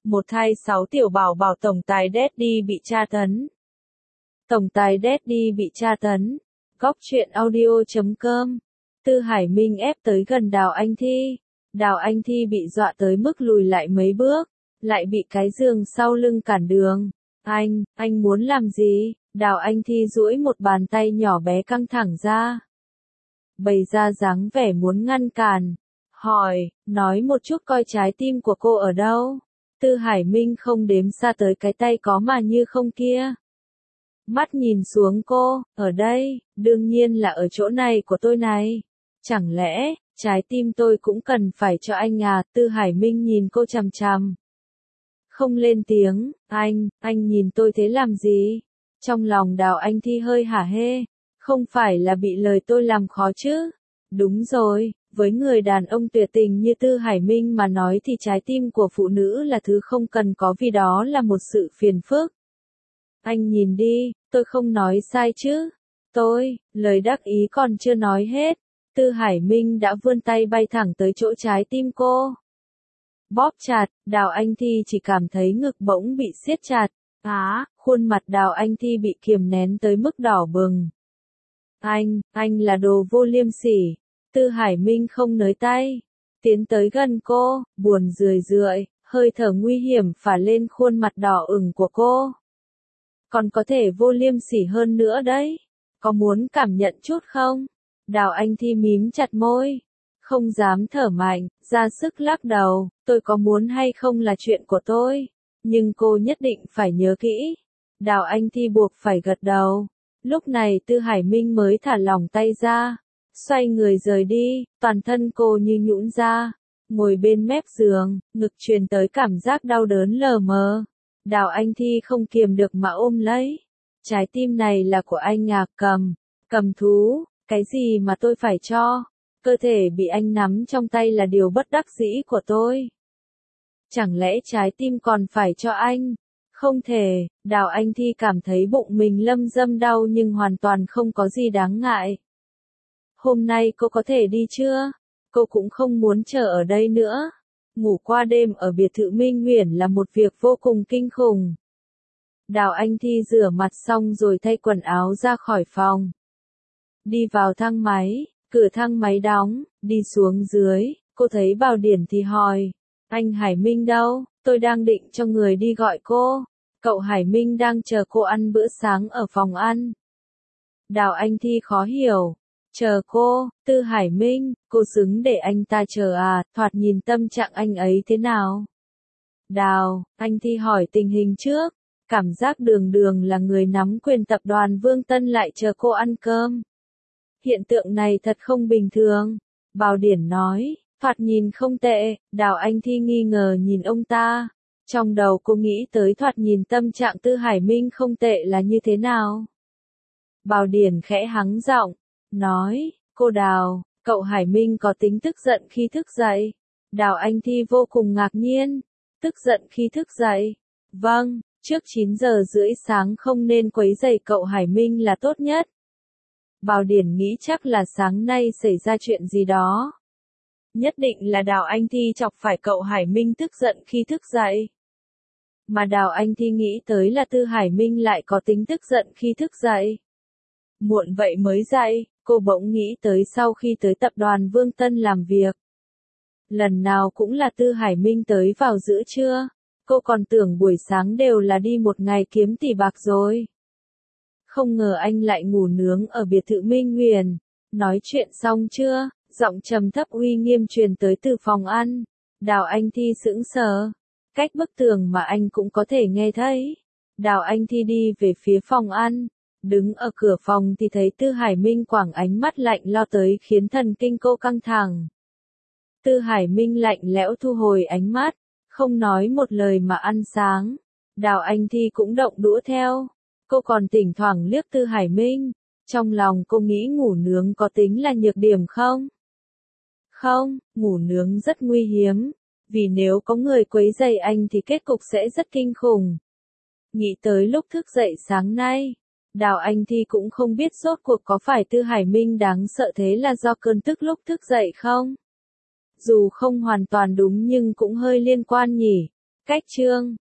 Một thai 6 tiểu bảo bảo tổng tài Daddy bị tra tấn. Tổng tài Daddy bị tra tấn. Góc truyện audio.com. Tư Hải Minh ép tới gần Đào Anh Thi. Đào Anh Thi bị dọa tới mức lùi lại mấy bước, lại bị cái giường sau lưng cản đường. Anh muốn làm gì? Đào Anh Thi duỗi một bàn tay nhỏ bé căng thẳng ra, bày ra dáng vẻ muốn ngăn cản. Hỏi, nói một chút coi trái tim của cô ở đâu? Tư Hải Minh không đếm xa tới cái tay có mà như không kia. Mắt nhìn xuống cô, ở đây, đương nhiên là ở chỗ này của tôi này. Chẳng lẽ, trái tim tôi cũng cần phải cho anh à? Tư Hải Minh nhìn cô chằm chằm. Không lên tiếng, anh nhìn tôi thế làm gì? Trong lòng Đào Anh Thi hơi hả hê. Không phải là bị lời tôi làm khó chứ? Đúng rồi, với người đàn ông tuyệt tình như Tư Hải Minh mà nói thì trái tim của phụ nữ là thứ không cần có vì đó là một sự phiền phức. Anh nhìn đi, tôi không nói sai chứ? Lời đắc ý còn chưa nói hết. Tư Hải Minh đã vươn tay bay thẳng tới chỗ trái tim cô. Bóp chặt, Đào Anh Thi chỉ cảm thấy ngực bỗng bị siết chặt. Khuôn mặt Đào Anh Thi bị kiềm nén tới mức đỏ bừng. Anh là đồ vô liêm sỉ. Tư Hải Minh không nới tay, tiến tới gần cô, buồn rười rượi, hơi thở nguy hiểm phả lên khuôn mặt đỏ ửng của cô. Còn có thể vô liêm sỉ hơn nữa đấy. Có muốn cảm nhận chút không? Đào Anh Thi mím chặt môi, không dám thở mạnh, ra sức lắc đầu. Tôi có muốn hay không là chuyện của tôi, nhưng cô nhất định phải nhớ kỹ. Đào Anh Thi buộc phải gật đầu. Lúc này Tư Hải Minh mới thả lỏng tay ra, xoay người rời đi, toàn thân cô như nhũn ra, ngồi bên mép giường, ngực truyền tới cảm giác đau đớn lờ mờ. Đào Anh Thi không kiềm được mà ôm lấy. Trái tim này là của anh à? Cầm thú, cái gì mà tôi phải cho? Cơ thể bị anh nắm trong tay là điều bất đắc dĩ của tôi. Chẳng lẽ trái tim còn phải cho anh? Không thể. Đào Anh Thi cảm thấy bụng mình lâm dâm đau nhưng hoàn toàn không có gì đáng ngại. Hôm nay cô có thể đi chưa? Cô cũng không muốn chờ ở đây nữa. Ngủ qua đêm ở biệt thự Minh Uyển là một việc vô cùng kinh khủng. Đào Anh Thi rửa mặt xong rồi thay quần áo ra khỏi phòng. Đi vào thang máy, cửa thang máy đóng, đi xuống dưới, cô thấy Bảo Điển thì hỏi. Anh Hải Minh đâu? Tôi đang định cho người đi gọi cô. Cậu Hải Minh đang chờ cô ăn bữa sáng ở phòng ăn. Đào Anh Thi khó hiểu. Chờ cô? Tư Hải Minh, cô xứng để anh ta chờ à? Thoạt nhìn tâm trạng anh ấy thế nào? Đào Anh Thi hỏi tình hình trước. Cảm giác Đường là người nắm quyền tập đoàn Vương Tân lại chờ cô ăn cơm. Hiện tượng này thật không bình thường. Bảo Điển nói, thoạt nhìn không tệ. Đào Anh Thi nghi ngờ nhìn ông ta. Trong đầu cô nghĩ tới thoạt nhìn tâm trạng Tư Hải Minh không tệ là như thế nào. Bảo Điển khẽ hắng giọng, nói, cô Đào, cậu Hải Minh có tính tức giận khi thức dậy. Đào Anh Thi vô cùng ngạc nhiên. Tức giận khi thức dậy? Vâng, trước 9 giờ rưỡi sáng không nên quấy rầy cậu Hải Minh là tốt nhất. Bảo Điển nghĩ chắc là sáng nay xảy ra chuyện gì đó. Nhất định là Đào Anh Thi chọc phải cậu Hải Minh tức giận khi thức dậy. Mà Đào Anh Thi nghĩ tới là Tư Hải Minh lại có tính tức giận khi thức dậy. Muộn vậy mới dậy, cô bỗng nghĩ tới sau khi tới tập đoàn Vương Tân làm việc. Lần nào cũng là Tư Hải Minh tới vào giữa trưa. Cô còn tưởng buổi sáng đều là đi một ngày kiếm tỷ bạc rồi. Không ngờ anh lại ngủ nướng ở biệt thự Minh Uyển. Nói chuyện xong chưa? Giọng trầm thấp uy nghiêm truyền tới từ phòng ăn. Đào Anh Thi sững sờ. Cách bức tường mà anh cũng có thể nghe thấy. Đào Anh Thi đi về phía phòng ăn. Đứng ở cửa phòng thì thấy Tư Hải Minh quẳng ánh mắt lạnh lo tới khiến thần kinh cô căng thẳng. Tư Hải Minh lạnh lẽo thu hồi ánh mắt, không nói một lời mà ăn sáng. Đào Anh Thi cũng động đũa theo. Cô còn thỉnh thoảng liếc Tư Hải Minh. Trong lòng cô nghĩ ngủ nướng có tính là nhược điểm không? Không, ngủ nướng rất nguy hiếm. Vì nếu có người quấy rầy anh thì kết cục sẽ rất kinh khủng. Nghĩ tới lúc thức dậy sáng nay, Đào Anh Thi cũng không biết rốt cuộc có phải Tư Hải Minh đáng sợ thế là do cơn tức lúc thức dậy không? Dù không hoàn toàn đúng nhưng cũng hơi liên quan nhỉ. Cách chương